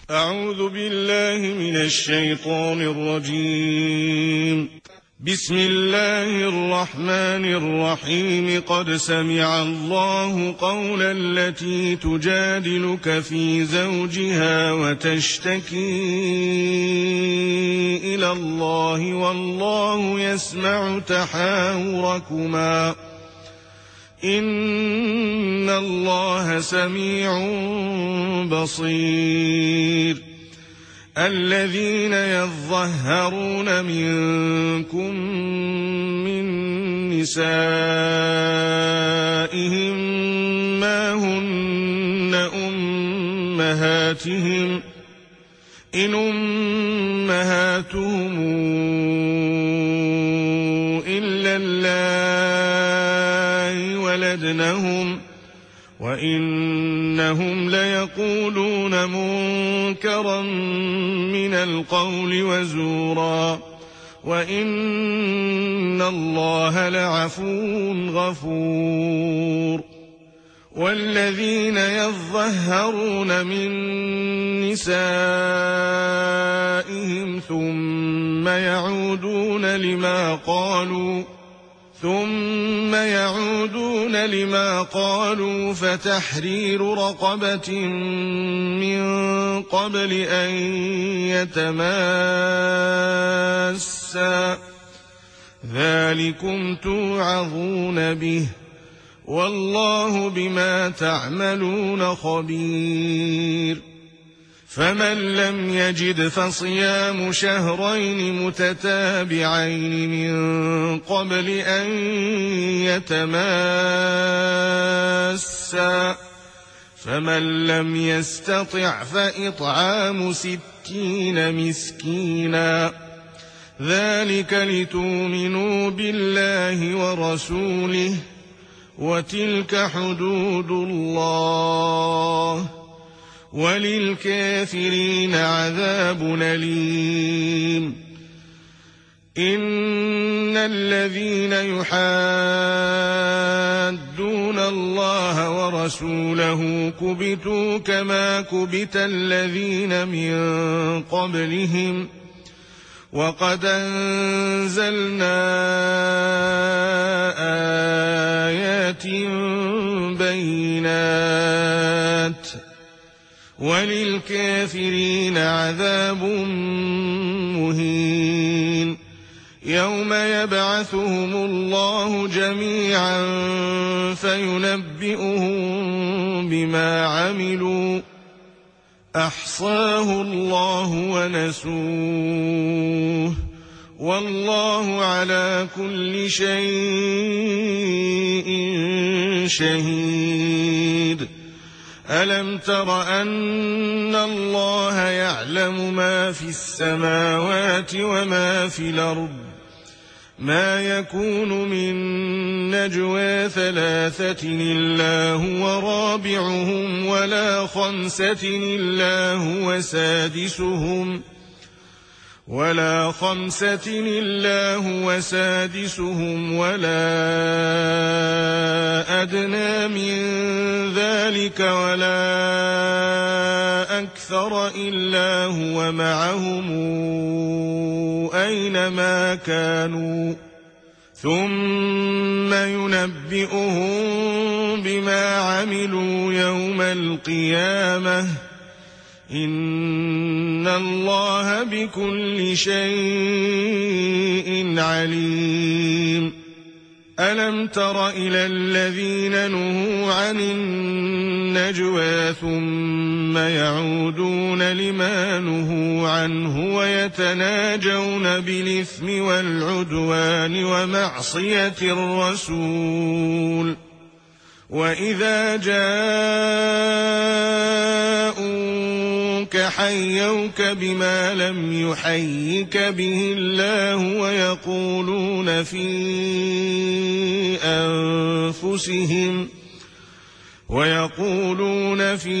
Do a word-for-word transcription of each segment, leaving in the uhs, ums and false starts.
أعوذ بالله من الشيطان الرجيم. بسم الله الرحمن الرحيم. قد سمع الله قول التي تجادلك في زوجها وتشتكي إلى الله والله يسمع تحاوركما إن الله سميع بصير. الذين يظهرون منكم من نسائهم ما هن أمهاتهم إن أمهاتهم إلا اللائي ولدنهم وإنهم ليقولون منكرا من القول وزورا وإن الله لعفو غفور. والذين يظهرون من نسائهم ثم يعودون لما قالوا ثم يعودون لما قالوا فتحرير رقبة من قبل أن يتماسا ذلكم توعظون به والله بما تعملون خبير. فمن لم يجد فصيام شهرين متتابعين من قبل أن يتماسا فمن لم يستطع فإطعام ستين مسكينا ذلك لتؤمنوا بالله ورسوله وتلك حدود الله وللكافرين عذاب أليم. إن الذين يحادون الله ورسوله كبتوا كما كبت الذين من قبلهم وقد أنزلنا آيات بينات وللكافرين عذاب مهين. يوم يبعثهم الله جميعا فينبئهم بما عملوا أحصاه الله ونسوه والله على كل شيء شهيد. ألم تر أن الله يعلم ما في السماوات وما في الأرض ما يكون من نجوى ثلاثة إلا هو رابعهم ولا خمسة إلا هو سادسهم ولا خمسة إلا هو سادسهم ولا أدنى من ذلك ولا أكثر إلا هو معهم أينما كانوا ثم ينبئهم بما عملوا يوم القيامة إن الله بكل شيء عليم. ألم تر إلى الذين نهوا عن النجوى ثم يعودون لما نهوا عنه ويتناجون بالإثم والعدوان ومعصية الرسول وإذا جاءوك حيوك بما لم يحيك به الله ويقولون في أنفسهم ويقولون في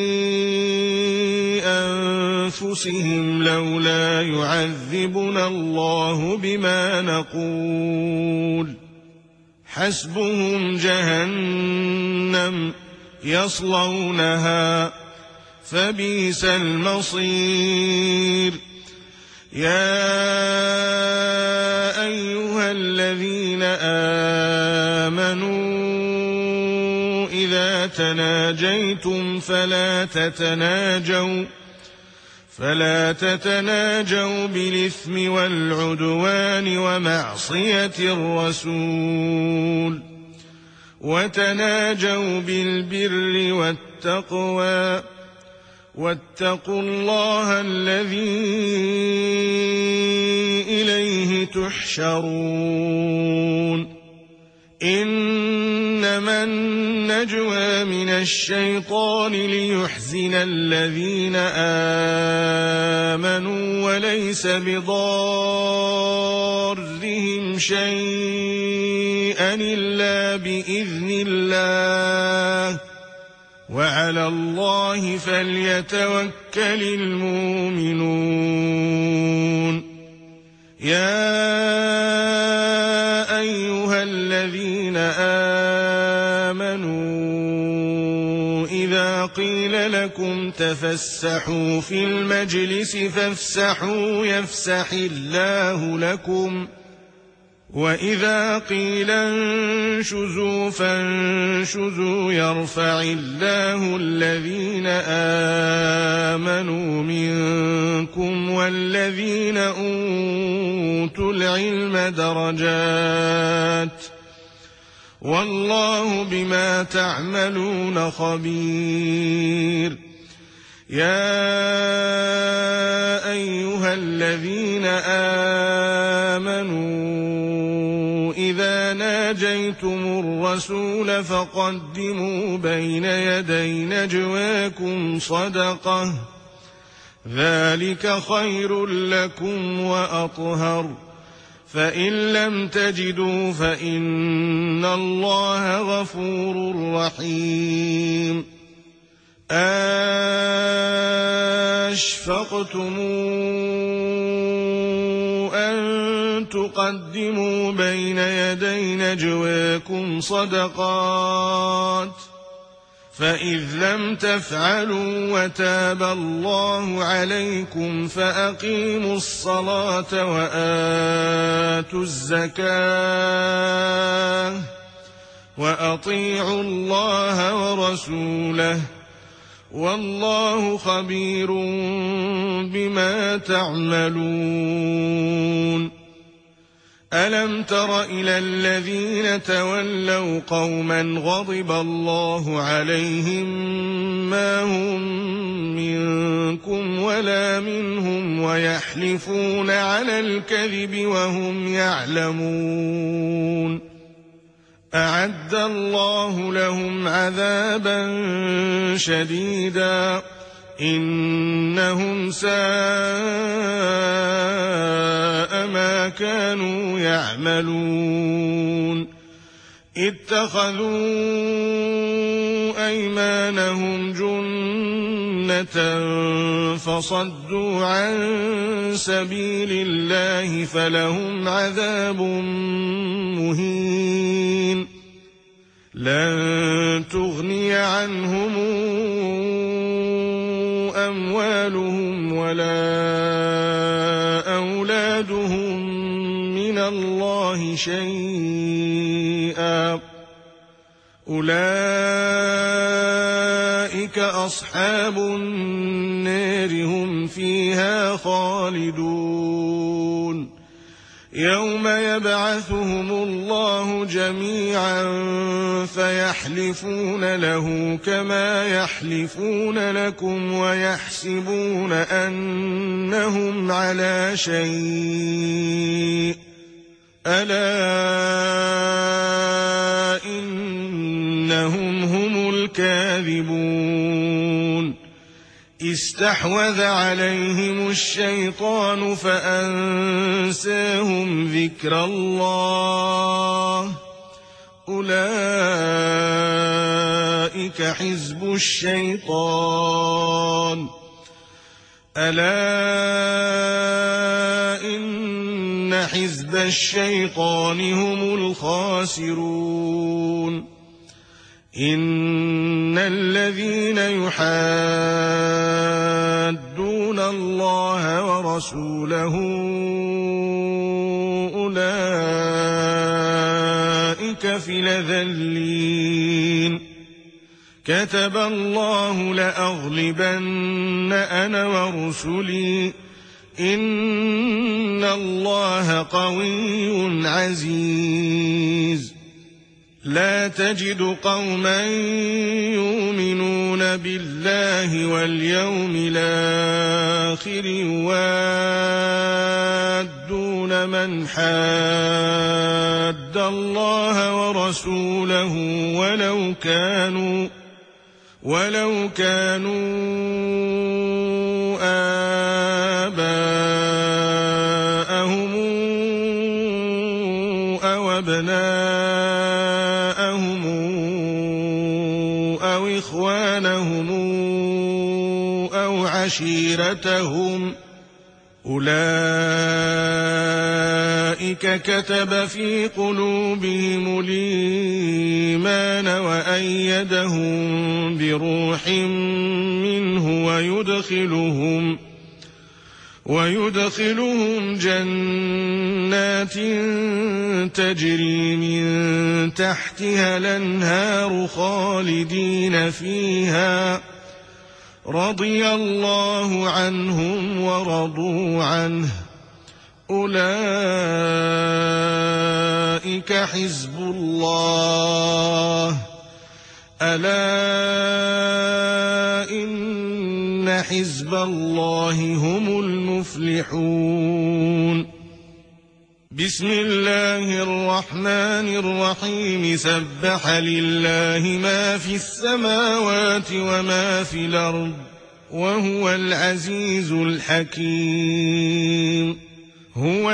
أنفسهم لولا يعذبنا الله بما نقول حسبهم جهنم يصلونها فبئس المصير. يا أيها الذين آمنوا إذا تناجيتم فلا تتناجوا فلا تتناجوا بالإثم والعدوان ومعصية الرسول، وتناجوا بالبر والتقوى، واتقوا الله الذي إليه تحشرون. إنما النجوى من الشيطان ليحزن الذين آمنوا وليس بضارهم شيئا إلا بإذن الله، وعلى الله فليتوكل المؤمنون. يا أيها الذين آمنوا إذا قيل لكم تفسحوا في المجلس فافسحوا يفسح الله لكم، وإذا قيل انشزوا فانشزوا يرفع الله الذين آمنوا منكم والذين أوتوا العلم درجات، والله بما تعملون خبير. يا أيها الذين آمنوا إذا ناجيتم الرسول فقدموا بين يدي نجواكم صدقة، ذلك خير لكم وأطهر، فإن لم تجدوا فإن الله غفور رحيم. أَشْفَقْتُمْ أَن تُقَدِّمُوا بَيْنَ يَدَيْ نَجْوَاكُمْ صَدَقَاتٍ، فَإِذْ لَمْ تَفْعَلُوا وَتَابَ اللَّهُ عَلَيْكُمْ فَأَقِيمُوا الصَّلَاةَ وَآتُوا الزَّكَاةَ وَأَطِيعُوا اللَّهَ وَرَسُولَهُ، والله خبير بما تعملون. ألم تر إلى الذين تولوا قوما غضب الله عليهم ما هم منكم ولا منهم ويحلفون على الكذب وهم يعلمون، أعد الله لهم عذابا شديدا إنهم ساء ما كانوا يعملون. اتخذوا أيمانهم جنة فصدوا عن سبيل الله فلهم عذاب مهين. لن تغني عنهم أموالهم ولا أولادهم من الله شيئا، أولئك أصحاب النار هم فيها خالدون. يوم يبعثهم الله جميعا فيحلفون له كما يحلفون لكم ويحسبون أنهم على شيء، ألا إنهم هم الكاذبون. استحوذ عليهم الشيطان فأنساهم ذكر الله، أولئك حزب الشيطان، ألا إن حزب الشيطان هم الخاسرون. إن الذين يحادون الله ورسوله أولئك في الأذلين كتب الله لأغلبن أنا ورسلي إن الله قوي عزيز لا تجد قوما يؤمنون بالله واليوم الآخر يوادون من حاد الله ورسوله ولو كانوا ولو كانوا آباءهم أو أبناءهم أو إخوانهم أو عشيرتهم أولئك كتب في قلوبهم الإيمان وأيدهم بروح منه ويدخلهم ويدخلهم جنات تجري من تحتها الأنهار خالدين فيها رضي الله عنهم ورضوا عنه أولئك حزب الله ألا إن حزب الله هم المفلحون بسم الله الرحمن الرحيم سبح لله ما في السماوات وما في الأرض وهو العزيز الحكيم هو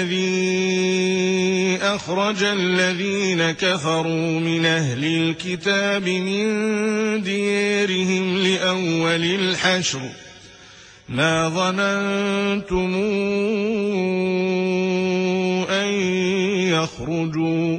الذي أخرج الذين كفروا من أهل الكتاب من ديارهم لأول الحشر ما ظننتم أن يخرجوا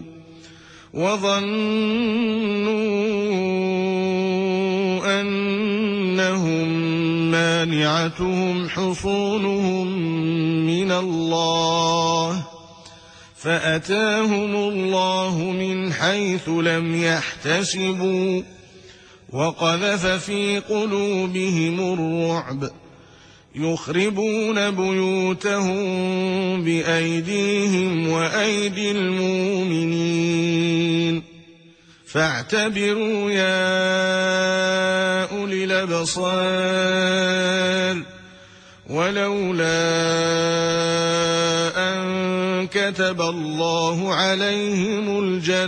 وظنوا أنهم مانعتهم حصونهم من الله فأتاهم الله من حيث لم يحتسبوا وقذف في قلوبهم الرعب يخربون بيوتهم بأيديهم وأيدي المؤمنين فاعتبروا يا أولي الأبصار ولولا أن كتب الله عليهم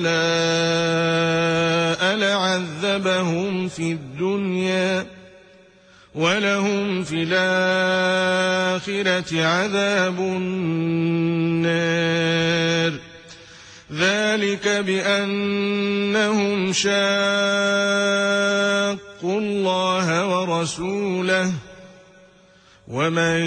الجلاء لعذبهم في الدنيا ولهم في الآخرة عذاب النار ذلك بأنهم شاقوا الله ورسوله ومن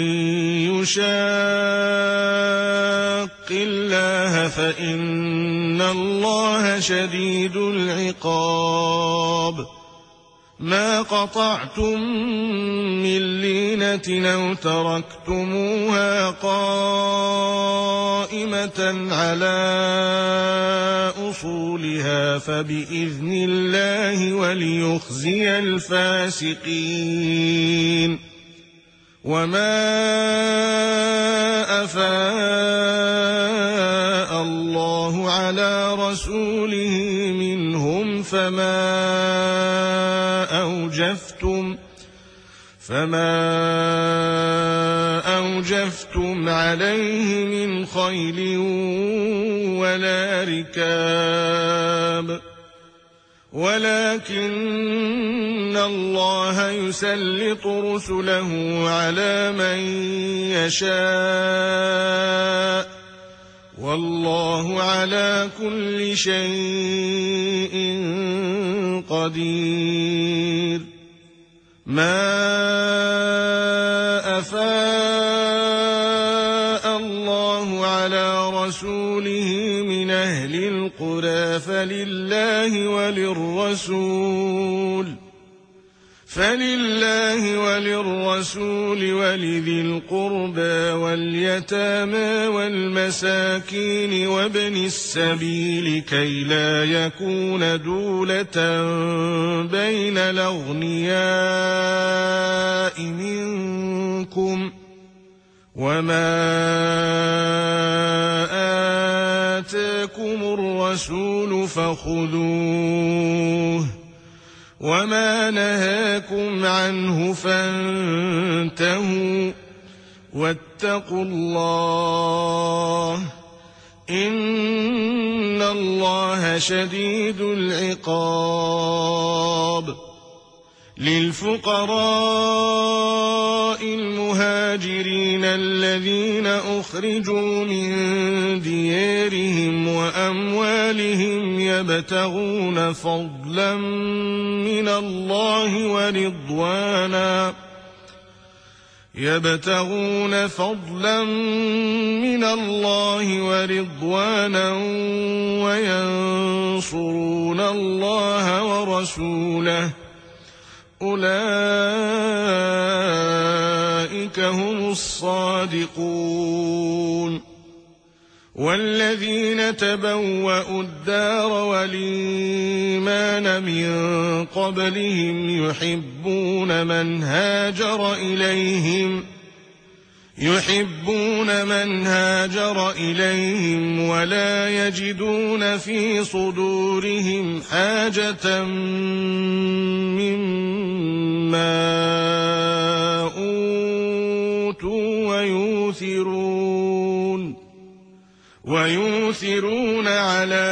يشاق الله فإن الله شديد العقاب ما قطعتم من لينة أو تركتموها قائمة على أصولها فبإذن الله وليخزي الفاسقين وما أفاء الله على رسوله منهم فما أوجفتم فما أوجفتم عليه من خيل ولا ركاب ولكن الله يسلط رسله على من يشاء والله على كل شيء قدير ما أفاء الله على رسوله من أهل القرى فلله وللرسول والرسول فلله وللرسول ولذي القربى واليتامى والمساكين وابن السبيل كي لا يكون دولة بين الأغنياء منكم وما آتاكم الرسول فخذوه وما نهاكم عنه فانتهوا واتقوا الله إن الله شديد العقاب. للفقراء المهاجرين الذين أخرجوا من ديارهم وأموالهم يبتغون فضلا من الله ورضوانا يبتغون فضلا من الله ورضوانا وينصرون الله ورسوله أولئك هم الصادقون. والذين تبوأوا الدار والإيمان من قبلهم يحبون من هاجر إليهم يحبون من هاجر إليهم ولا يجدون في صدورهم حاجة مما أوتوا ويؤثرون ويؤثرون على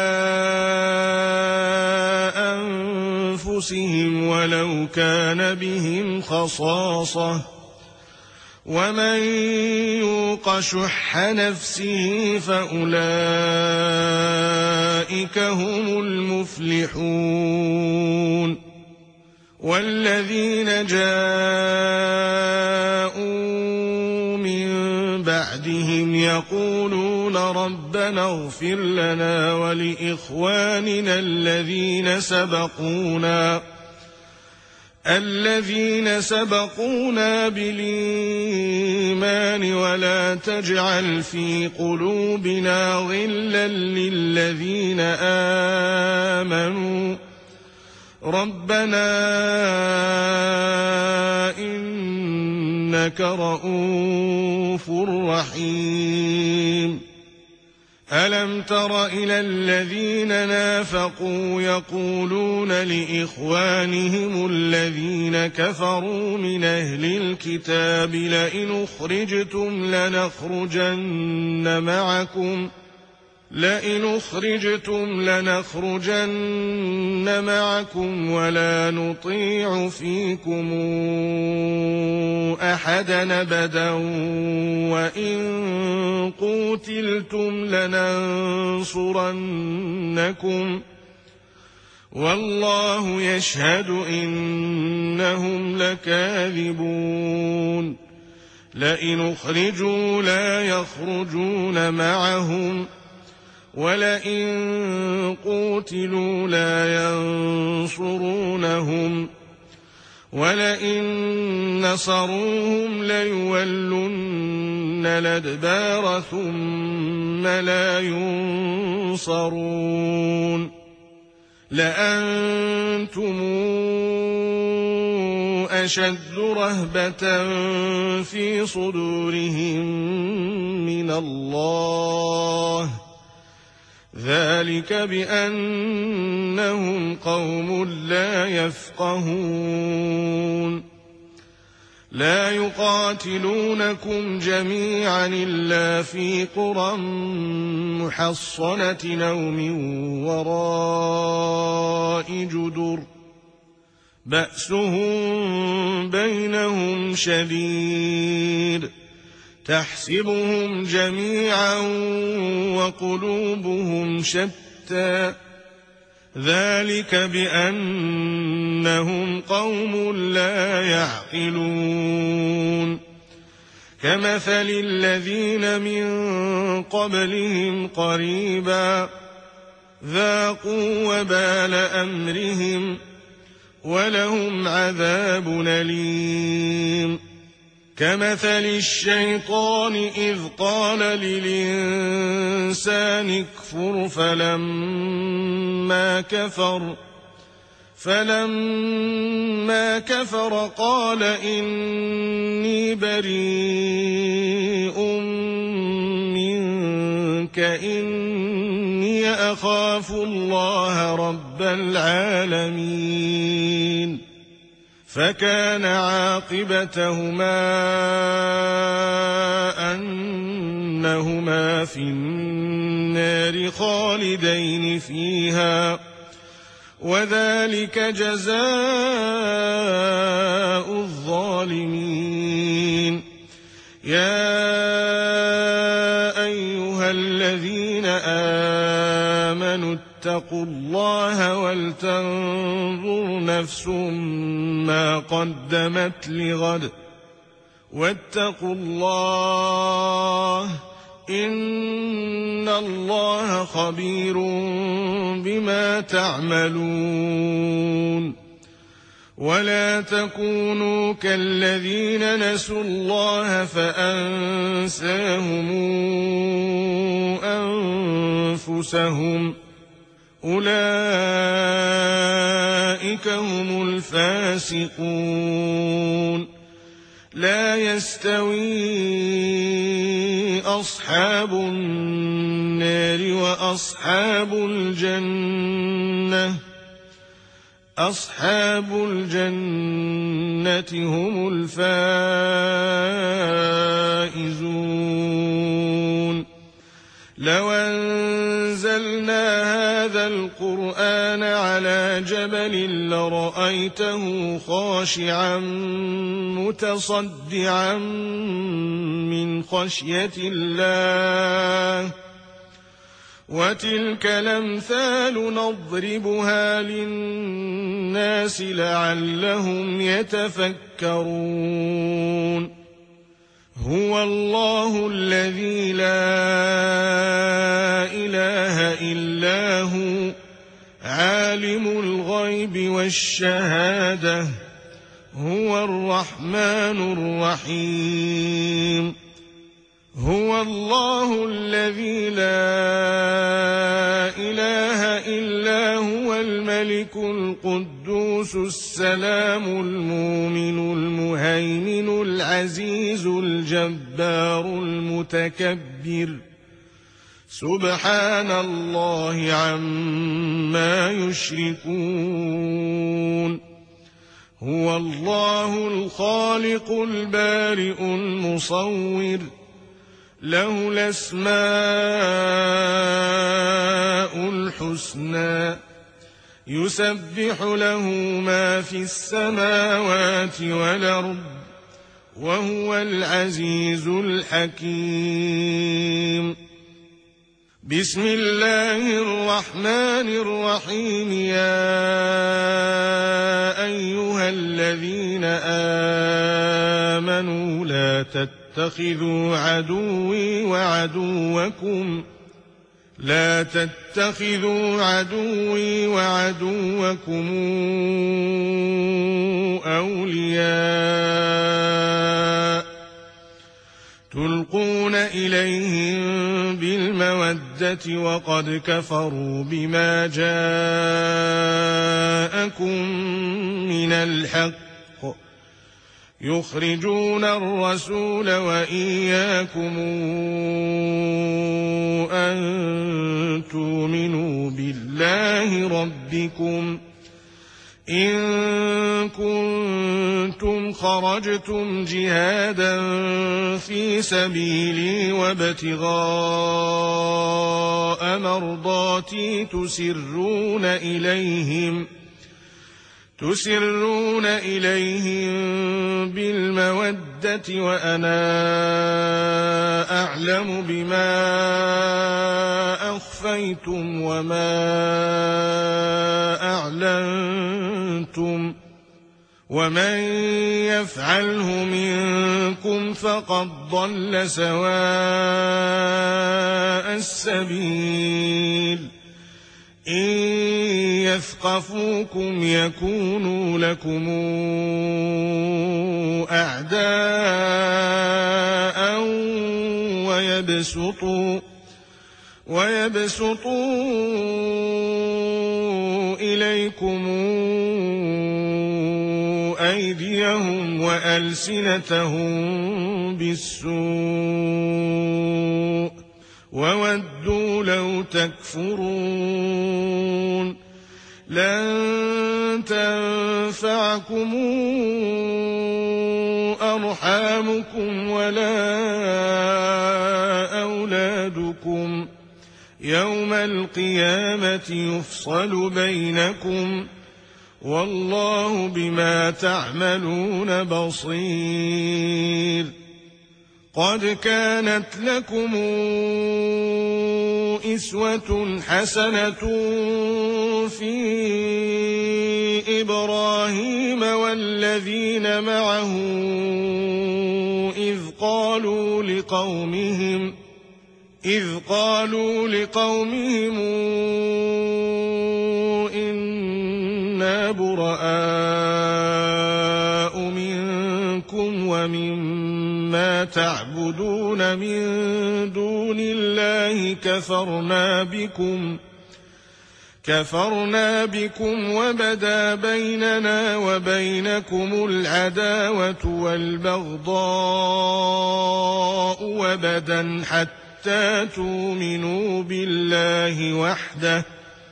أنفسهم ولو كان بهم خصاصة ومن يوق شح نفسه فأولئك هم المفلحون. والذين جاءوا من بعدهم يقولون ربنا اغفر لنا ولإخواننا الذين سبقونا الذين سبقونا بالإيمان ولا تجعل في قلوبنا غلا للذين آمنوا ربنا إنك رؤوف رحيم. ألم تر إلى الذين نافقوا يقولون لإخوانهم الذين كفروا من أهل الكتاب لئن أخرجتم لنخرجن معكم لئن أخرجتم لنخرجن معكم ولا نطيع فيكم أحدا أبدا وإن قوتلتم لننصرنكم والله يشهد إنهم لكاذبون. لئن أخرجوا لا يخرجون معهم ولئن قوتلوا لا ينصرونهم ولئن نصروهم ليولن الأدبار ثم لا ينصرون. لأنتم أشد رهبة في صدورهم من الله ذلك بأنهم قوم لا يفقهون. لا يقاتلونكم جميعا إلا في قرى محصنة أو من وراء جدر بأسهم بينهم شديد تحسبهم جميعا وقلوبهم شتى ذلك بأنهم قوم لا يعقلون. كمثل الذين من قبلهم قريبا ذاقوا وبال أمرهم ولهم عذاب أليم. كمثل الشيطان إذ قال للإنسان اكفر فلما كفر فلما كفر قال إني بريء منك إني أخاف الله رب العالمين. فكان عاقبتهما أنهما في النار خالدين فيها وذلك جزاء الظالمين. يا أيها الذين آمنوا اتقوا الله ولتنظر نفس ما قدمت لغد واتقوا الله إن الله خبير بما تعملون. ولا تكونوا كالذين نسوا الله فأنساهم أنفسهم أولئك هم الفاسقون. لا يستوي أصحاب النار وأصحاب الجنة أصحاب الجنة هم الفائزون. لو أنزلنا هذا القرآن على جبل لرأيته خاشعا متصدعا من خشية الله. وتلك الأمثال نضربها للناس لعلهم يتفكرون. هو الله الذي لا إله إلا هو عالم الغيب والشهادة هو الرحمن الرحيم. هو الله الذي لا إله إلا هو الملك القدوس السلام المؤمن المهيمن العزيز الجبار المتكبر سبحان الله عما يشركون. هو الله الخالق البارئ المصور له الأسماء الحسنى يسبح له ما في السماوات والأرض وهو العزيز الحكيم. بسم الله الرحمن الرحيم. يا أيها الذين آمنوا لا تتخذوا عدوي وعدوكم لا تتخذوا عدوي وعدوكم أولياء تلقون إليهم بالمودة وقد كفروا بما جاءكم من الحق يخرجون الرسول وإياكم أن تؤمنوا بالله ربكم إن كنتم خرجتم جهادا في سبيلي وابتغاء مرضاتي تسرون إليهم تسرون إليهم بالمودة وأنا أعلم بما أخفيتم وما أعلنتم ومن يفعله منكم فقد ضل سواء السبيل. إن يثقفوكم يكونوا لكم أعداء ويبسطوا ويبسطوا إليكم أيديهم وألسنتهم بالسوء وودوا لو تكفرون لن تنفعكم أرحامكم ولا أولادكم يوم القيامة يفصل بينكم والله بما تعملون بصير قد كانت لكم أسوة حسنة في إبراهيم والذين معه إذ قالوا لقومهم إذ قالوا لقومهم إنا براء منكم ومما تعبدون من دون الله كفرنا بكم كفرنا بكم وبدا بيننا وبينكم العداوة والبغضاء وبدا حتى تؤمنوا بالله وحده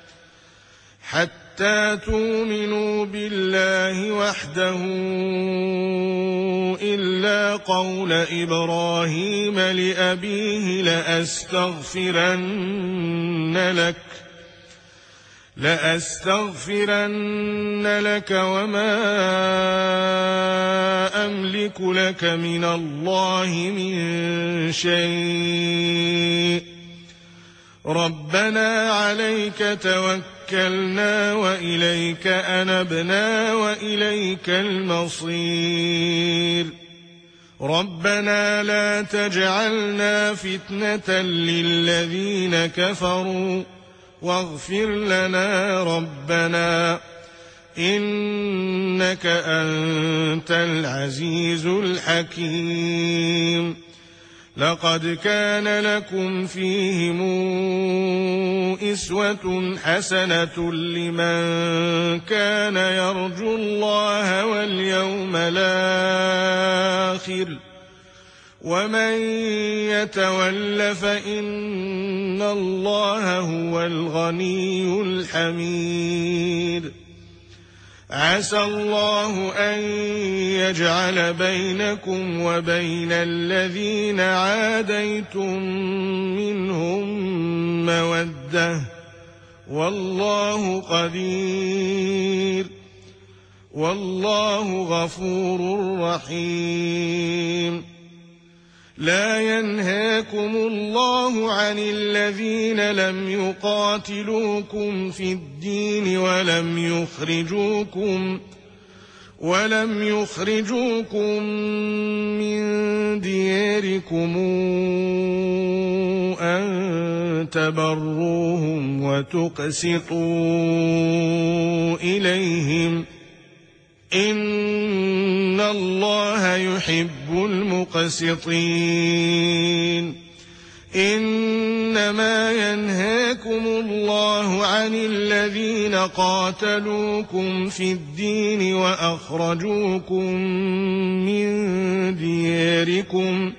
حتى تؤمنوا بالله وحده إلا قول إبراهيم لأبيه لأستغفرن لك لأستغفرن لك وما أملك لك من الله من شيء ربنا عليك توكلنا وإليك أنبنا وإليك المصير ربنا لا تجعلنا فتنة للذين كفروا واغفر لنا ربنا إنك أنت العزيز الحكيم لقد كان لكم فيهم أسوة حسنة لمن كان يرجو الله واليوم الآخر ومن يتول فإن الله هو الغني الحميد عسى الله أن يجعل بينكم وبين الذين عاديتم منهم مودة والله قدير والله غفور رحيم لا ينهاكم الله عن الذين لم يقاتلوكم في الدين ولم يخرجوكم ولم يخرجوكم من دياركم أن تبروهم وتقسطوا إليهم إن الله يحب المقسطين إنما ينهاكم الله عن الذين قاتلوكم في الدين وأخرجوكم من دياركم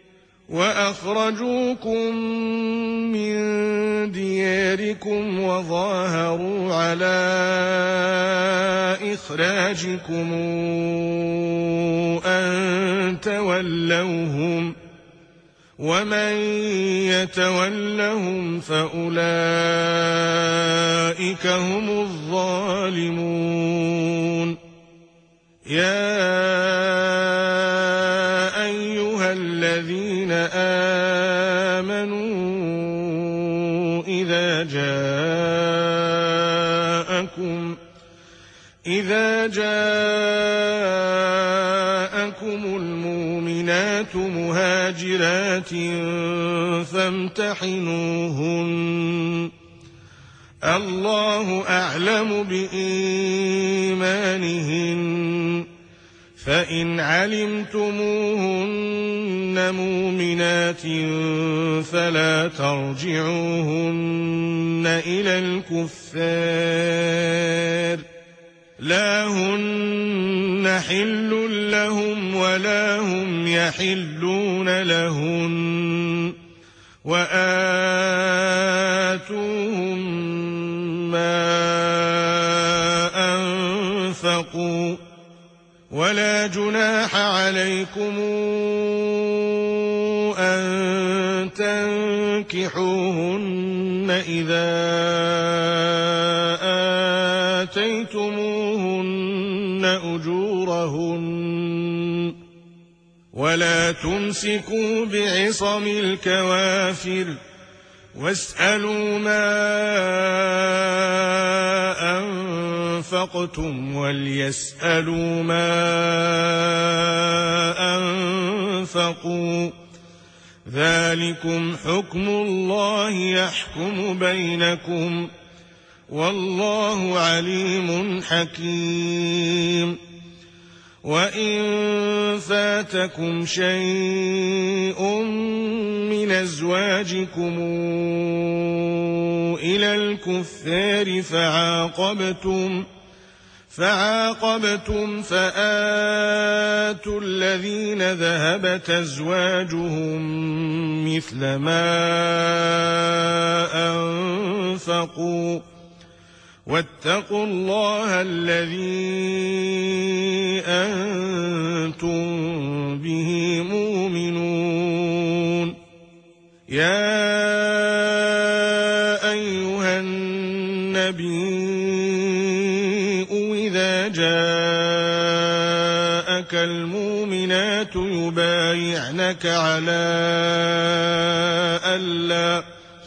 وأخرجوكم من دياركم وظاهروا على إخراجكم أن تولوهم ومن يتولهم فأولئك هم الظالمون يا أيها الذين آمنوا إذا جاءكم إذا جاءكم المؤمنات مهاجرات فامتحنوهن الله أعلم بإيمانهن فإن علمتموهن مؤمنات فلا ترجعوهن إلى الكفار لا هن حل لهم ولا هم يحلون لهن وآتوهم ما أنفقوا ولا جناح عليكم أن تنكحوهن إذا آتيتموهن أجورهن ولا تمسكوا بعصم الكوافر واسألوا ما أنفقتم وليسألوا ما أنفقوا ذلكم حكم الله يحكم بينكم والله عليم حكيم وإن فاتكم شيء من أزواجكم إلى الكفار فعاقبتم فعاقبتم فآتوا الذين ذهبت أزواجهم مثل ما أنفقوا واتقوا الله الذي أنتم به مؤمنون يا أيها النبي إذا جاءك المؤمنات يبايعنك على ألا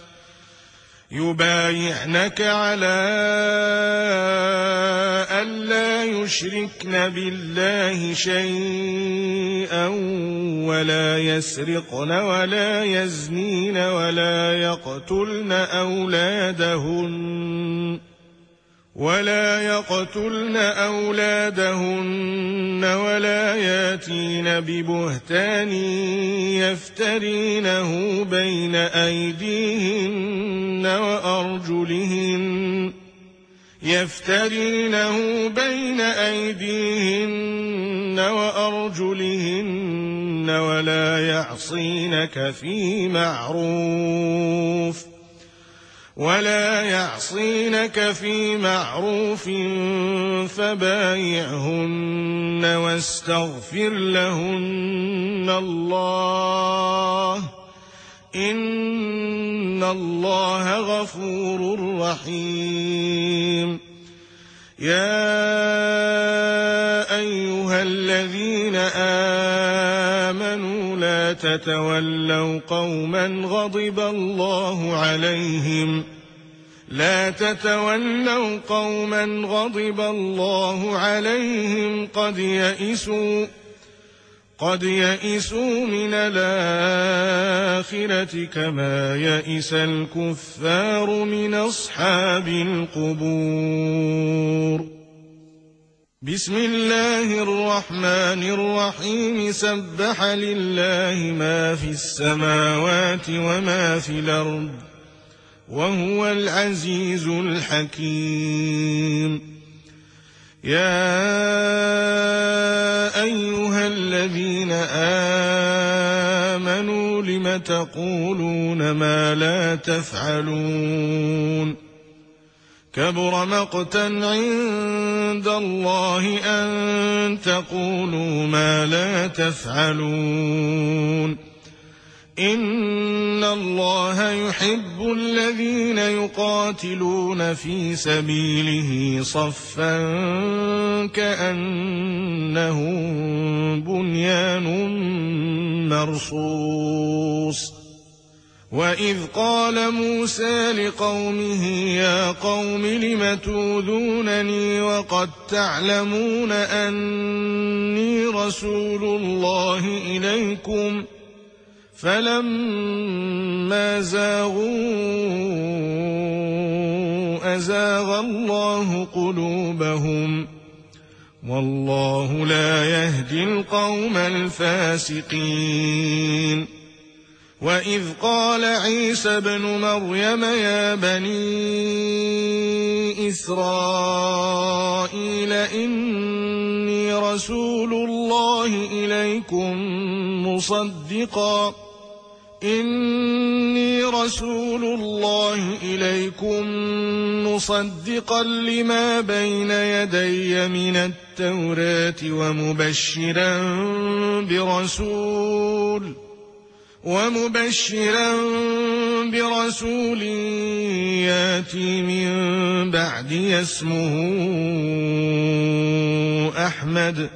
يبايعنك على ألا يشركن بالله شيئا ولا يسرقن ولا يزنين ولا يقتلن أولادهن ولا يقتلن أولادهن ولا ياتين ببهتان يفترينه بين أيديهن وأرجلهن يفترينه بين أيديهن وأرجلهن ولا يعصينك في معروف ولا يعصينك في معروف فبايعهن واستغفر لهن الله إن الله غفور رحيم يا أيها الذين آمنوا لا تتولوا قوما غضب الله عليهم لا تتولوا قوما غضب الله عليهم قد يئسوا قد يئسوا من الآخرة كما يئس الكفار من أصحاب القبور بسم الله الرحمن الرحيم سبح لله ما في السماوات وما في الأرض وهو العزيز الحكيم يا أيها الذين آمنوا لم تقولون ما لا تفعلون كبر مقتا عند الله أن تقولوا ما لا تفعلون إن الله يحب الذين يقاتلون في سبيله صفا كأنهم بنيان مرصوص وإذ قال موسى لقومه يا قوم لم تؤذونني وقد تعلمون أني رسول الله إليكم فلما زاغوا أزاغ الله قلوبهم والله لا يهدي القوم الفاسقين. وإذ قال عيسى ابن مريم يا بني إسرائيل إني رسول الله إليكم مصدقا إني رسول الله إليكم مصدقا لما بين يدي من التوراة ومبشرا برسول ومبشرا برسول ياتي من بعدي اسمه أحمد.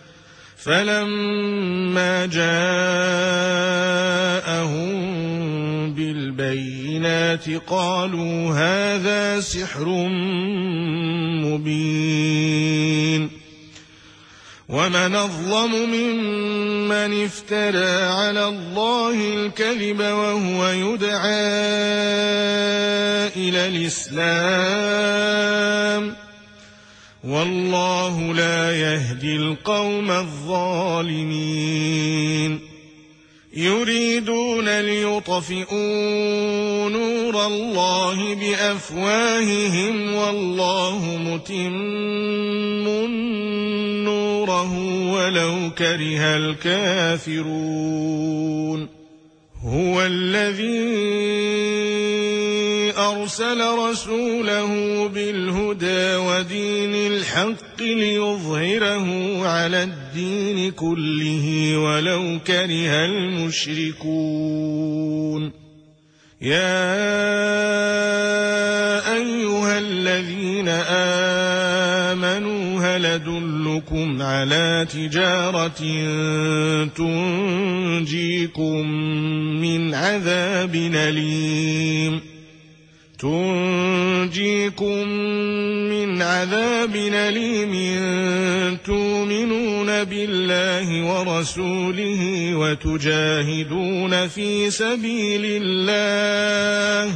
فلما جاءهم بالبينات قالوا هذا سحر مبين. ومن أظلم ممن افترى على الله الكذب وهو يدعى إلى الإسلام والله لا يهدي القوم الظالمين. يريدون ليطفئوا نور الله بأفواههم والله متم نوره ولو كره الكافرون. هو الذي أرسل رسوله بالهدى ودين الحق ليظهره على الدين كله ولو كره المشركون. يا أيها الذين آمنوا هل أدلكم على تجارة تنجيكم من عذاب أليم تنجيكم من عذاب أليم تؤمنون بالله ورسوله وتجاهدون في سبيل الله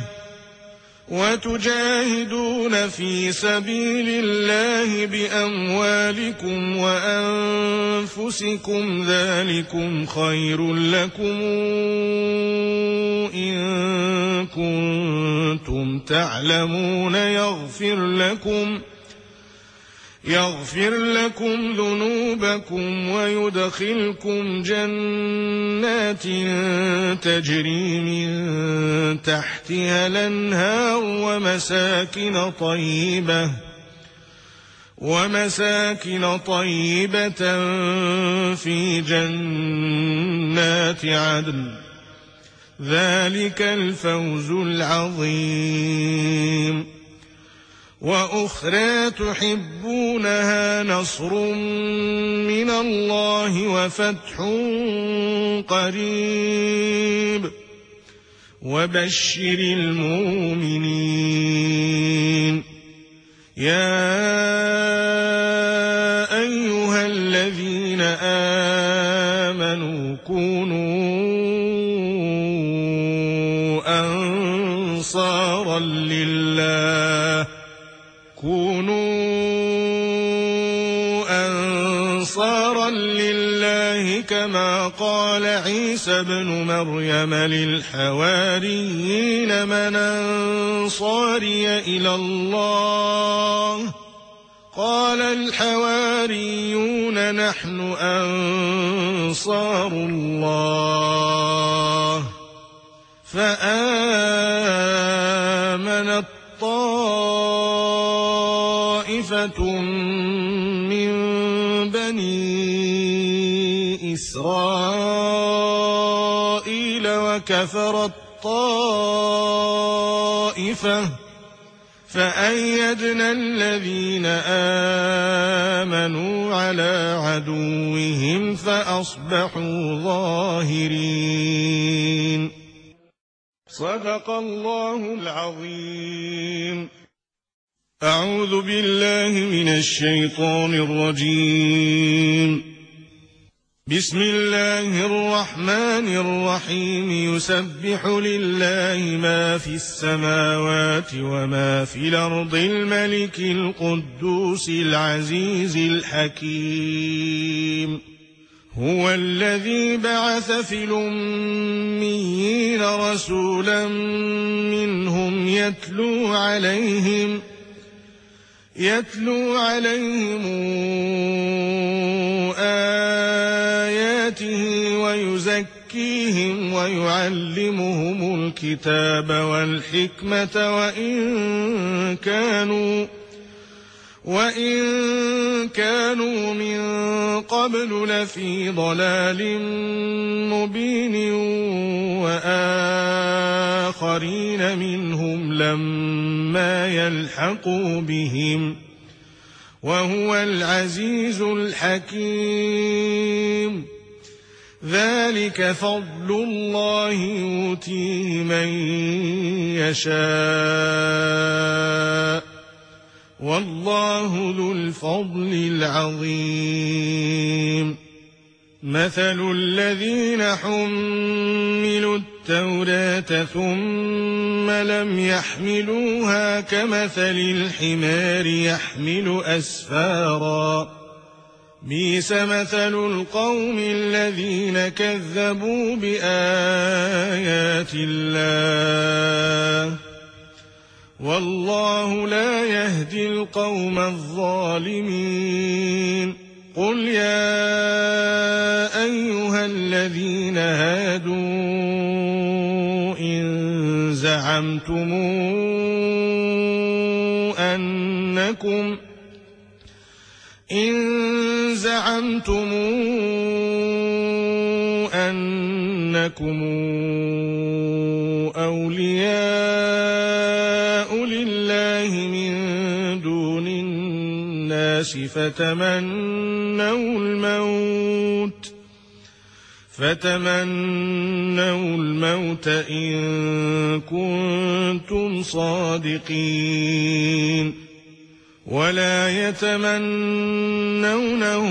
وتجاهدون في سبيل الله بأموالكم وأنفسكم ذلكم خير لكم إن كنتم تعلمون يغفر لكم يغفر لكم ذنوبكم ويدخلكم جنات تجري من تحتها الأنهار ومساكن طيبة ومساكن طيبة في جنات عدن ذلك الفوز العظيم. وأخرى تحبونها نصر من الله وفتح قريب وبشر المؤمنين. يا أيها الذين آمنوا كونوا أنصارا لله كونوا أنصارا لله كما قال عيسى ابن مريم للحواريين من أنصاري إلى الله قال الحواريون نحن أنصار الله. فآمنت طائفة من بني إسرائيل وكفرت طائفة فأيدنا الذين آمنوا على عدوهم فأصبحوا ظاهرين. صدق الله العظيم. أعوذ بالله من الشيطان الرجيم. بسم الله الرحمن الرحيم يسبح لله ما في السماوات وما في الأرض الملك القدوس العزيز الحكيم هو الذي بعث في الأميين رسولا منهم يتلو عليهم يتلو عليهم آياته ويزكيهم ويعلمهم الكتاب والحكمة وإن كانوا وإن كانوا من قبل لفي ضلال مبين وآخرين منهم لما يلحقوا بهم وهو العزيز الحكيم ذلك فضل الله يؤتيه من يشاء والله ذو الفضل العظيم مثل الذين حملوا التوراة ثم لم يحملوها كمثل الحمار يحمل أسفارا بئس مثل القوم الذين كذبوا بآيات الله والله لا يهدي القوم الظالمين قل يا أيها الذين هادوا إن زعمتم أنكم إن زعمتم أنكم أولياء لله من دون الناس فتمنوا الموت فتمنوا الموت إن كنتم صادقين ولا يتمنونه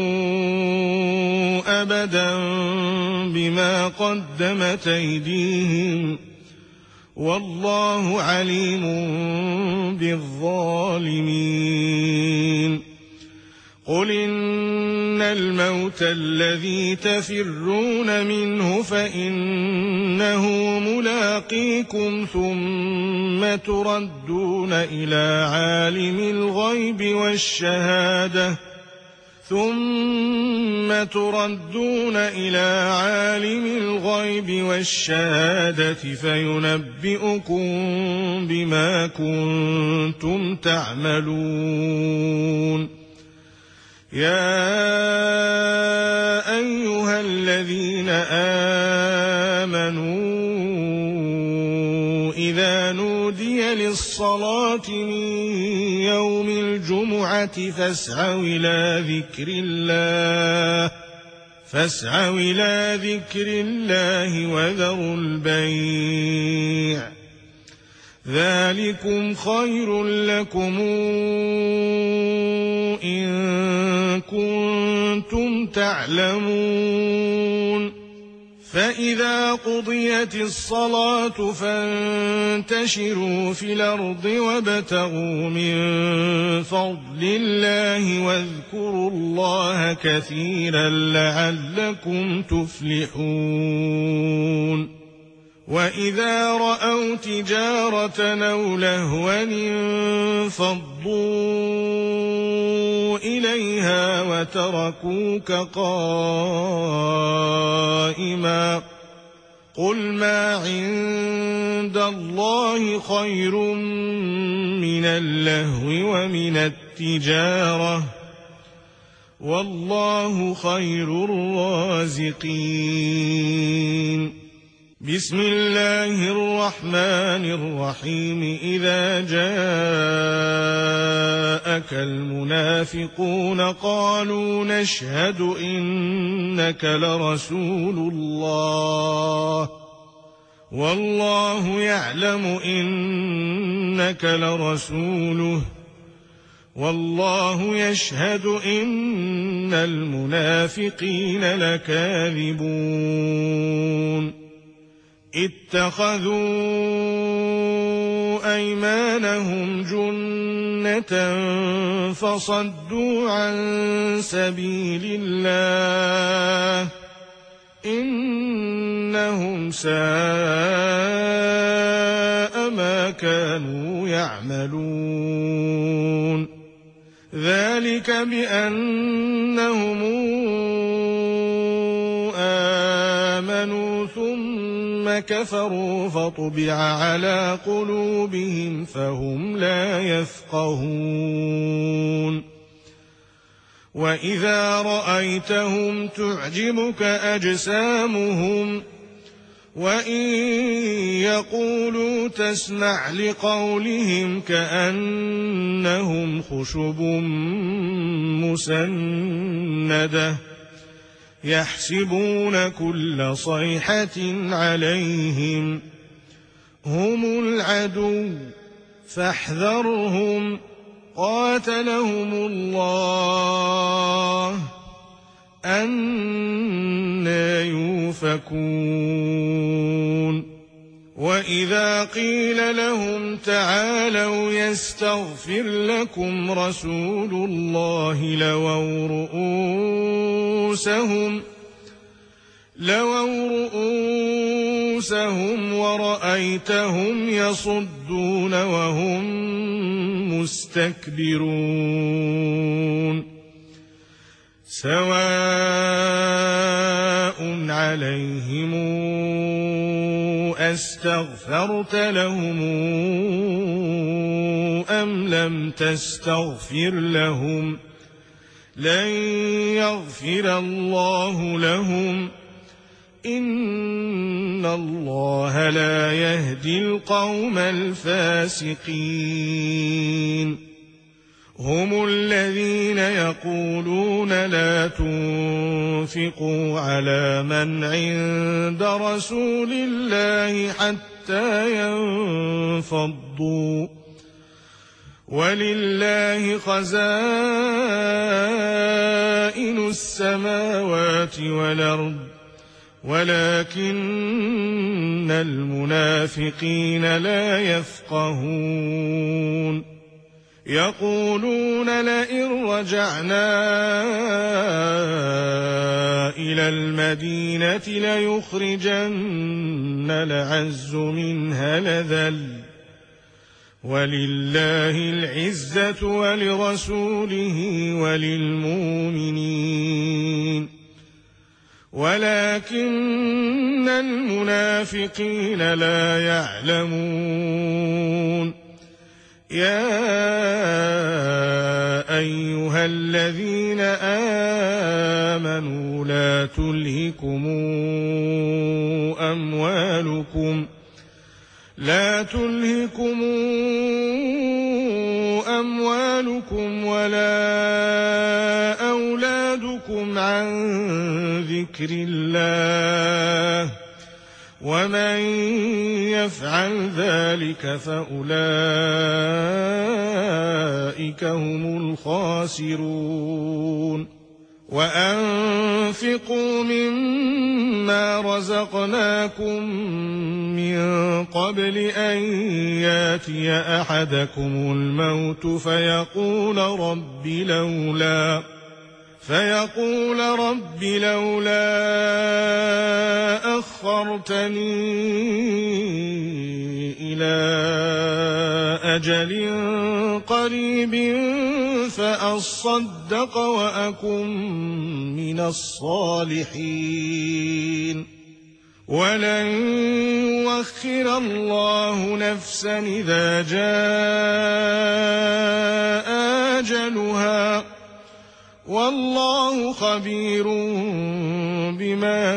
أبدا بما قدمت أيديهم والله عليم بالظالمين قل إن الموت الذي تفرون منه فإنه ملاقيكم ثم تردون إلى عالم الغيب والشهادة ثم تردون إلى عالم الغيب والشهادة فينبئكم بما كنتم تعملون يا أيها الذين آمنوا إذا نودي للصلاة من يوم الجمعة فاسعوا إلى ذكر الله فاسعوا إلى ذكر الله وذروا البيع ذلكم خير لكم إن كنتم تعلمون فإذا قضيت الصلاة فانتشروا في الأرض وابتغوا من فضل الله واذكروا الله كثيرا لعلكم تفلحون وإذا رأوا تجارة أو لهوا انفضوا إليها وتركوك قائما قل ما عند الله خير من اللهو ومن التجارة والله خير الرازقين بسم الله الرحمن الرحيم إذا جاءك المنافقون قالوا نشهد إنك لرسول الله والله يعلم إنك لرسوله والله يشهد إن المنافقين لكاذبون اتخذوا أيمانهم جنة فصدوا عن سبيل الله إنهم ساء ما كانوا يعملون ذلك بأنهم آمنوا ثم كفروا فطبع على قلوبهم فهم لا يفقهون وإذا رأيتهم تعجبك أجسامهم وإن يقولوا تسمع لقولهم كأنهم خشب مسندة يحسبون كل صيحة عليهم هم العدو فاحذرهم قاتلهم الله أنى يؤفكون وإذا قيل لهم تعالوا يستغفر لكم رسول الله لووا رؤوسهم لووا رؤوسهم ورأيتهم يصدون وهم مستكبرون سواء عليهم أستغفرت لهم أم لم تستغفر لهم لن يغفر الله لهم إن الله لا يهدي القوم الفاسقين هم الذين يقولون لا تنفقوا على من عند رسول الله حتى ينفضوا ولله خزائن السماوات والأرض ولكن المنافقين لا يفقهون يقولون لئن رجعنا إلى المدينة ليخرجن الأعز منها الأذل ولله العزة ولرسوله وللمؤمنين ولكن المنافقين لا يعلمون يا أيها الذين آمنوا لا تلهكم أموالكم لا تلهكم أموالكم ولا أولادكم عن ذكر الله ومن يفعل ذلك فأولئك هم الخاسرون وأنفقوا مما رزقناكم من قبل أن ياتي أحدكم الموت فيقول رب لولا فيقول رب لولا أخرتني إلى أجل قريب فأصدق وأكن من الصالحين ولن يؤخر الله نفسا إذا جاء أجلها والله خبير بما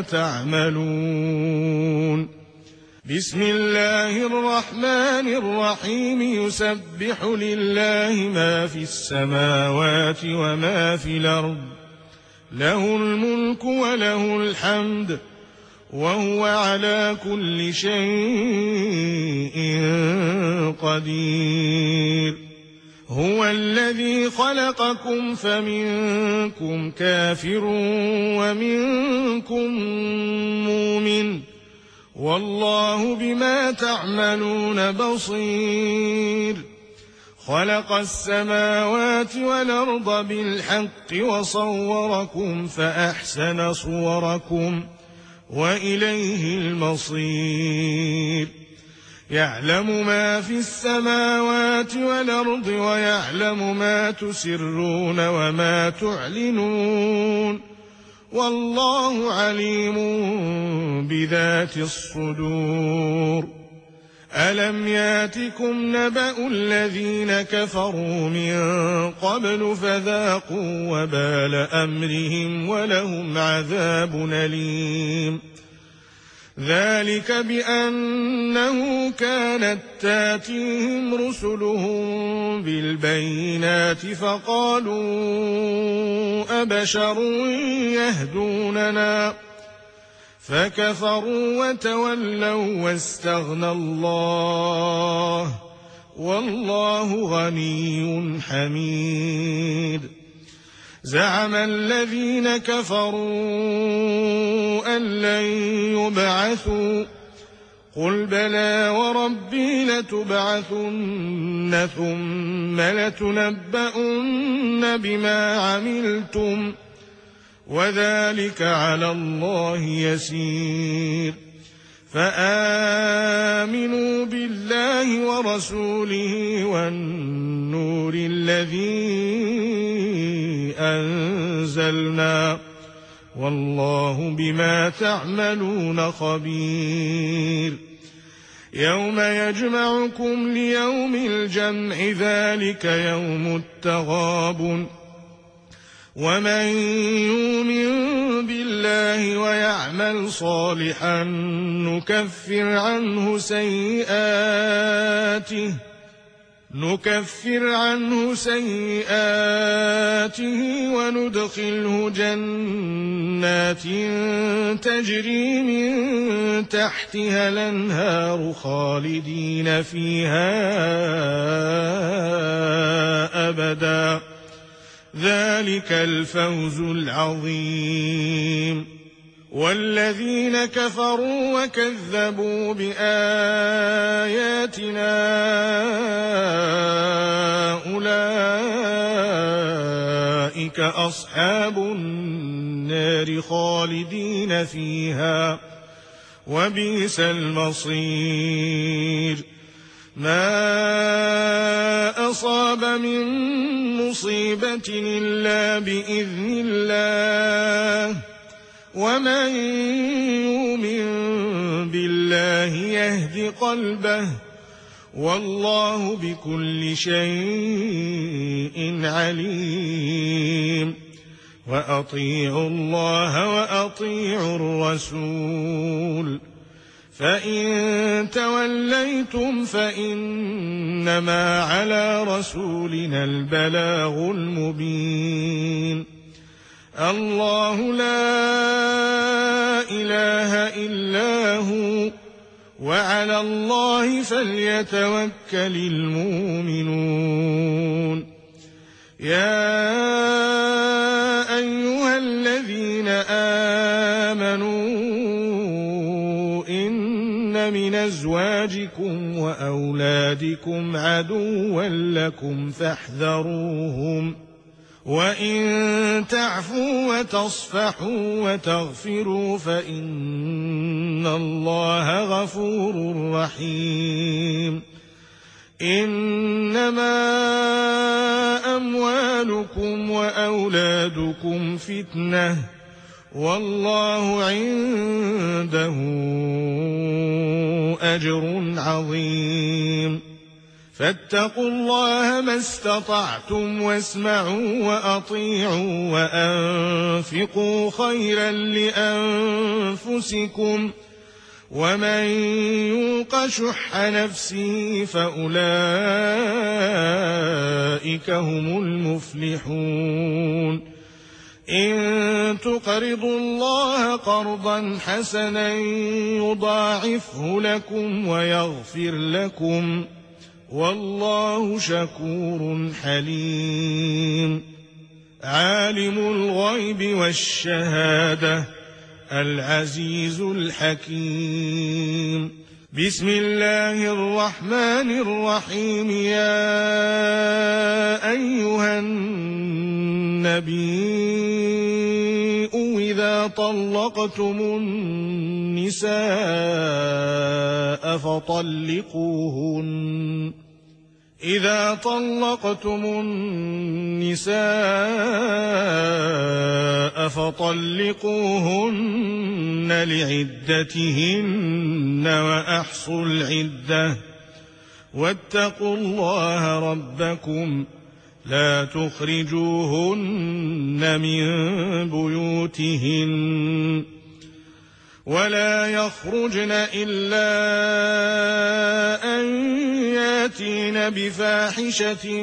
تعملون بسم الله الرحمن الرحيم يسبح لله ما في السماوات وما في الأرض له الملك وله الحمد وهو على كل شيء قدير هو الذي خلقكم فمنكم كافر ومنكم مؤمن والله بما تعملون بصير خلق السماوات والأرض بالحق وصوركم فأحسن صوركم وإليه المصير يعلم ما في السماوات والأرض ويعلم ما تسرون وما تعلنون والله عليم بذات الصدور ألم ياتكم نبأ الذين كفروا من قبل فذاقوا وبال أمرهم ولهم عذاب أليم ذلك بأنه كانت تاتيهم رسلهم بالبينات فقالوا أبشر يهدوننا فكفروا وتولوا واستغنى الله والله غني حميد زعم الذين كفروا أن لن يبعثوا قل بلى وربي لتبعثن ثم لتنبؤن بما عملتم وذلك على الله يسير فآمنوا بالله ورسوله والنور الذي أنزلنا والله بما تعملون خبير يوم يجمعكم ليوم الجمع ذلك يوم التغابن ومن يؤمن بالله ويعمل صالحا نكفر عنه سيئاته نكفر عنه سيئاته وندخله جنات تجري من تحتها الأنهار خالدين فيها أبدا ذلك الفوز العظيم والذين كفروا وكذبوا بآياتنا أولئك أصحاب النار خالدين فيها وبئس المصير ما أصاب من مصيبة إلا بإذن الله ومن يؤمن بالله يهد قلبه والله بكل شيء عليم وأطيعوا الله وأطيعوا الرسول فإن توليتم فإنما على رسولنا البلاغ المبين الله لا إله إلا هو وعلى الله فليتوكل المؤمنون يا أيها الذين آمنوا إن من أزواجكم وأولادكم عدوا لكم فاحذروهم وإن تعفوا وتصفحوا وتغفروا فإن الله غفور رحيم إنما أموالكم وأولادكم فتنة والله عنده أجر عظيم فاتقوا الله ما استطعتم واسمعوا وأطيعوا وأنفقوا خيرا لأنفسكم ومن يوق شح نفسه فأولئك هم المفلحون إن تقرضوا الله قرضا حسنا يضاعفه لكم ويغفر لكم والله شكور حليم. عالم الغيب والشهادة العزيز الحكيم. بسم الله الرحمن الرحيم. يا أيها النبي إذا طلقتم النساء فطلقوهن إذا طلقتم النساء فطلقوهن لعدتهن وأحصوا العدة واتقوا الله ربكم لا تخرجوهن من بيوتهن ولا يخرجن إلا أن ياتين بفاحشة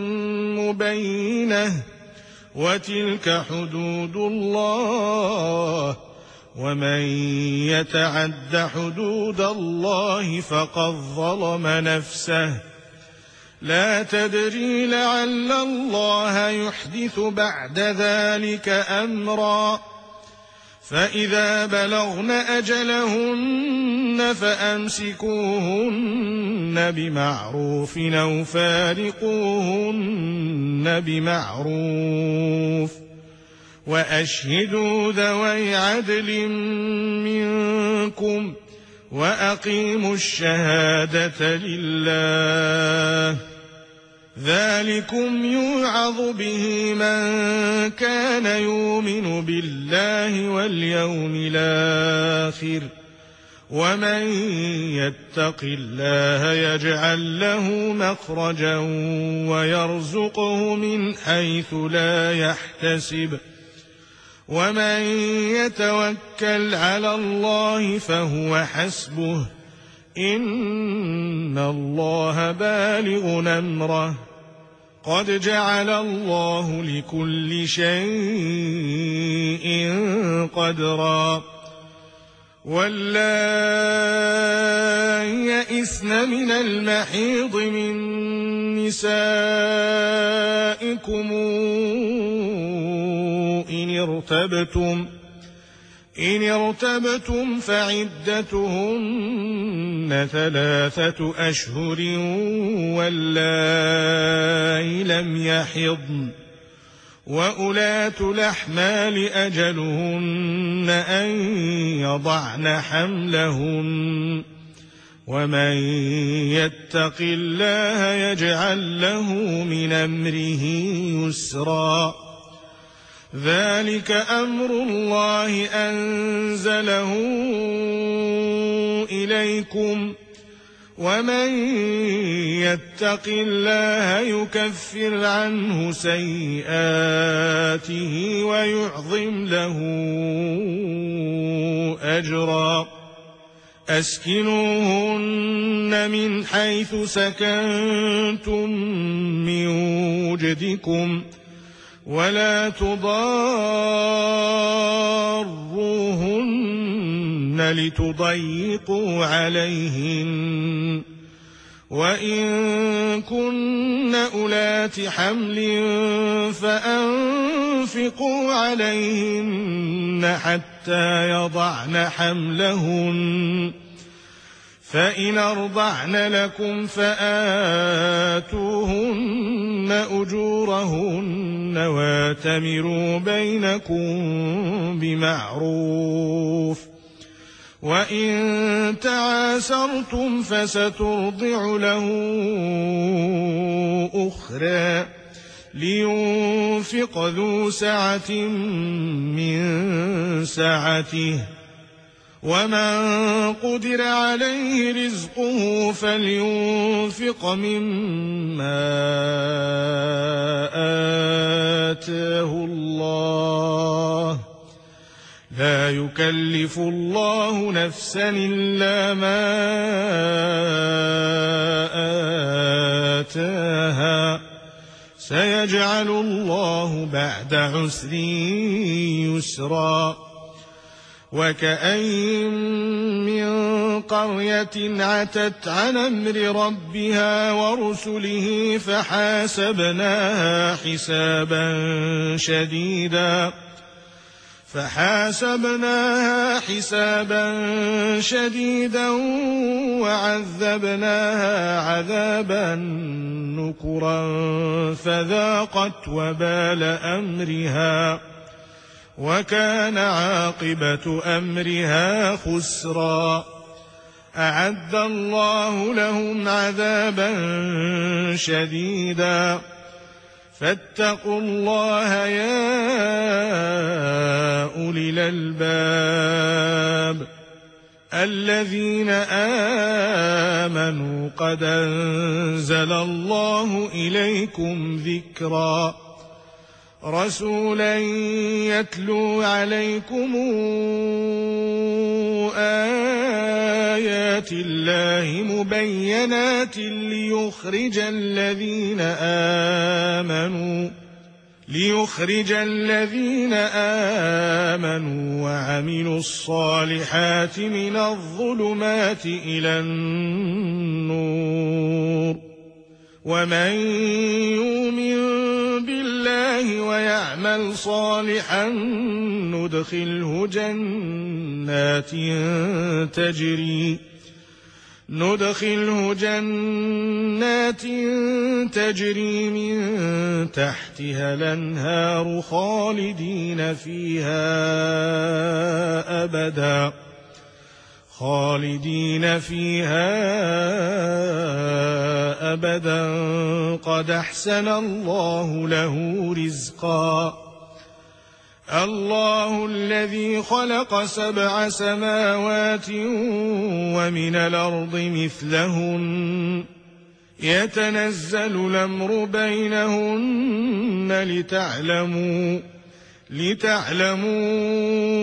مبينة وتلك حدود الله ومن يتعد حدود الله فقد ظلم نفسه لا تدري لعل الله يحدث بعد ذلك أمرا. فإذا بلغن أجلهن فأمسكوهن بمعروف أو فارقوهن بمعروف وأشهدوا ذوي عدل منكم وأقيموا الشهادة لله ذلكم يوعظ به من كان يؤمن بالله واليوم الآخر ومن يتق الله يجعل له مخرجا ويرزقه من حيث لا يحتسب ومن يتوكل على الله فهو حسبه إن الله بالغ أمره قد جعل الله لكل شيء قدرا. واللائي يئسن من المحيض من نسائكم إن ارتبتم إن ارتبتم فعدتهن ثلاثة أشهر واللائي لم يحضن وأولات الأحمال أجلهن أن يضعن حملهن ومن يتق الله يجعل له من أمره يسرا. ذلك أمر الله أنزله إليكم ومن يتق الله يكفر عنه سيئاته ويعظم له أجرا. أسكنوهن من حيث سكنتم من وجدكم ولا تضاروهن لتضيقوا عليهن وإن كن أولات حمل فأنفقوا عليهن حتى يضعن حملهن فإن أرضعن لكم فآتوهن أجورهن واتمروا بينكم بمعروف وإن تعاسرتم فسترضع له أخرى لينفق ذو سعة من سعته ومن قدر عليه رزقه فلينفق مما آتاه الله لا يكلف الله نفسا إلا ما آتاها سيجعل الله بعد عسر يسرا. وكأين من قرية عتت عن أمر ربها ورسله فحاسبناها حسابا شديدا فحاسبناها حسابا شديدا وعذبناها عذابا نكرا فذاقت وبال أمرها وكان عاقبة أمرها خسرا. أعد الله لهم عذابا شديدا فاتقوا الله يا أولي الألباب الذين آمنوا قد أنزل الله إليكم ذكرا رسولا يتلو عليكم آيات الله مبينات ليخرج الذين آمنوا ليخرج الذين آمنوا وعملوا الصالحات من الظلمات إلى النور ومن يؤمن بالله ويعمل صالحا ندخله جنات تجري ندخله جنات تجري من تحتها الأنهار خالدين فيها أبدا خالدين فيها أبدا قد أحسن الله له رزقا. الله الذي خلق سبع سماوات ومن الأرض مثلهن يتنزل الأمر بينهن لتعلموا لتعلموا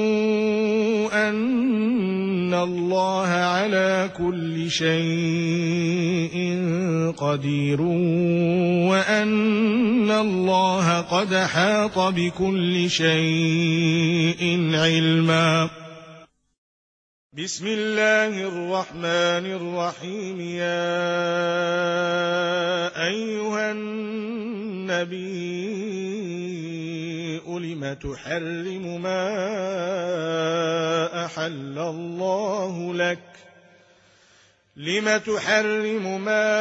أن الله على كل شيء قدير وأن الله قد حاط بكل شيء علما. بسم الله الرحمن الرحيم. يا أيها النبي لم تحرم ما أحل الله لك لم تحرم ما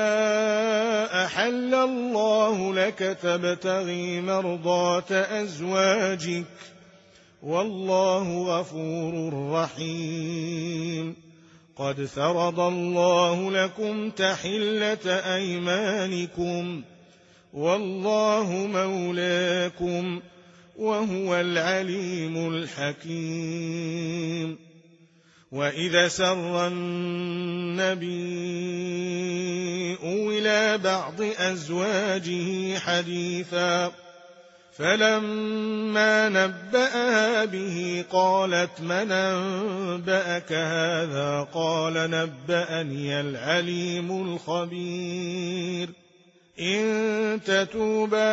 أحل الله لك تبتغي مرضات أزواجك والله غفور رحيم. قد فرض الله لكم تحلة أيمانكم والله مولاكم وهو العليم الحكيم. وإذا سر النبي إلى بعض أزواجه حديثا فلما نبأها به قالت من أنبأك هذا قال نبأني العليم الخبير. إن تتوبا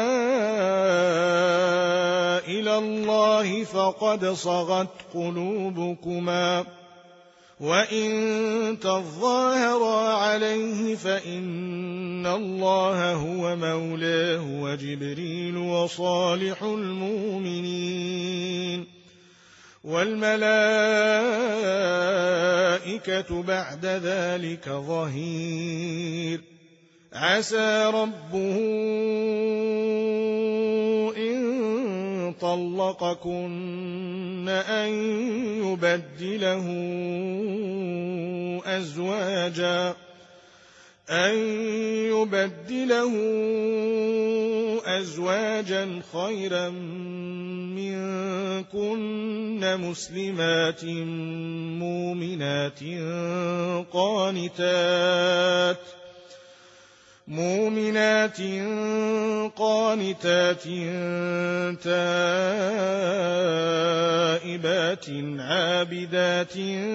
إلى الله فقد صغت قلوبكما وإن تظاهرا عليه فإن الله هو مولاه وجبريل وصالح المؤمنين والملائكة بعد ذلك ظهير. عسى ربه إن طلقكن أن يبدله أزواجا أن يبدله أزواجا خيرا منكن مسلمات مؤمنات قانتات مؤمنات قانتات تائبات عابدات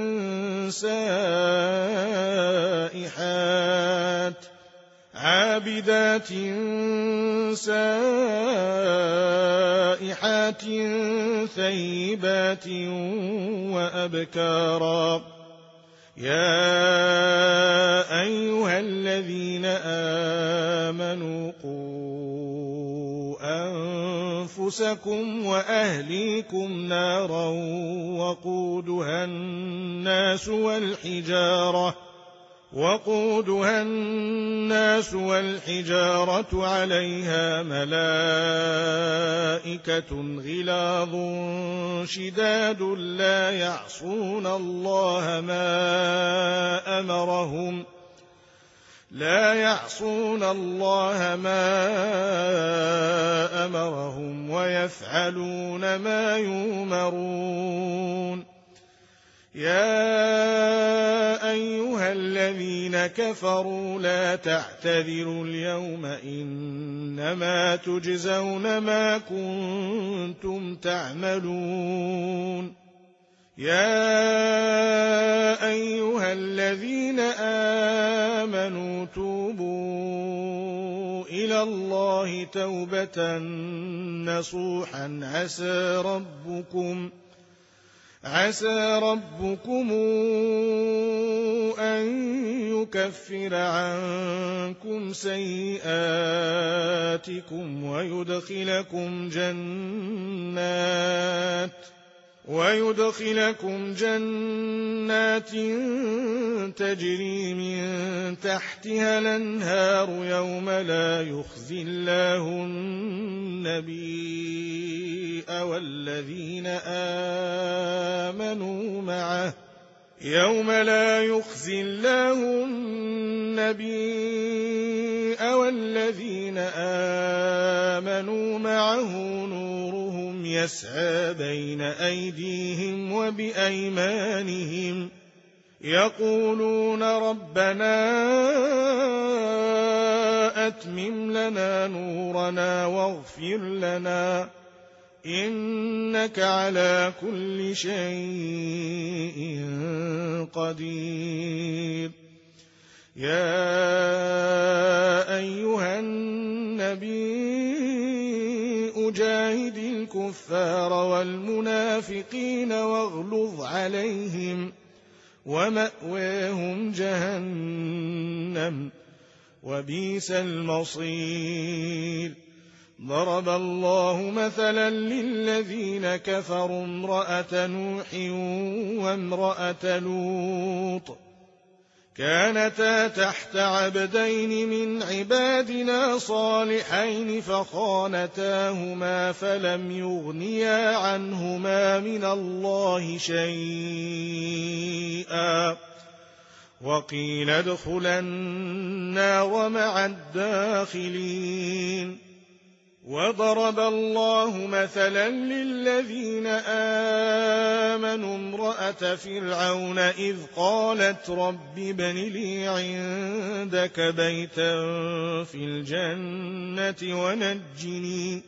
سائحات عابدات سائحات ثيبات وأبكارا يا أيها الذين آمنوا قوا أنفسكم وأهليكم نارا وقودها الناس والحجارة وقودها الناس والحجارة عليها ملائكة غلاظ شداد لا يعصون الله ما أمرهم لا يعصون الله ما أمرهم ويفعلون ما يؤمرون يا أيها الذين كفروا لا تعتذروا اليوم إنما تجزون ما كنتم تعملون يا أيها الذين آمنوا توبوا إلى الله توبة نصوحا عسى ربكم عسى ربكم أن يكفر عنكم سيئاتكم ويدخلكم جنات ويدخلكم جنات تجري من تحتها الأنهار يوم لا يخزي الله النبي والذين آمنوا معه يوم لا يخزي الله النبي والذين آمنوا معه نورهم يسعى بين أيديهم وبأيمانهم يقولون ربنا أتمم لنا نورنا واغفر لنا إنك على كل شيء قدير يا أيها النبي أجاهد الكفار والمنافقين واغلظ عليهم ومأواهم جهنم وبئس المصير ضرب الله مثلا للذين كفروا امرأة نوح وامرأة لوط كانتا تحت عبدين من عبادنا صالحين فخانتاهما فلم يغنيا عنهما من الله شيئا وقيل ادخلا النار مع الداخلين وضرب الله مثلا للذين آمنوا امرأة فرعون إذ قالت رب ابن لي عندك بيتا في الجنة ونجني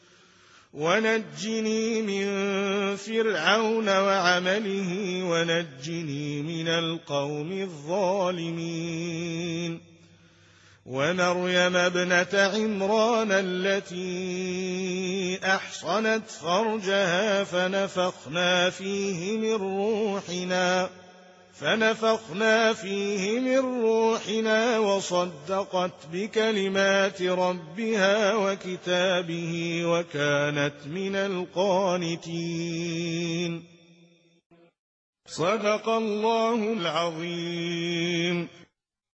ونجني من فرعون وعمله ونجني من القوم الظالمين ومريم ابنة عمران التي أحصنت فرجها فنفخنا فيه من روحنا فنفخنا فيه من روحنا وصدقت بكلمات ربها وكتابه وكانت من القانتين صدق الله العظيم.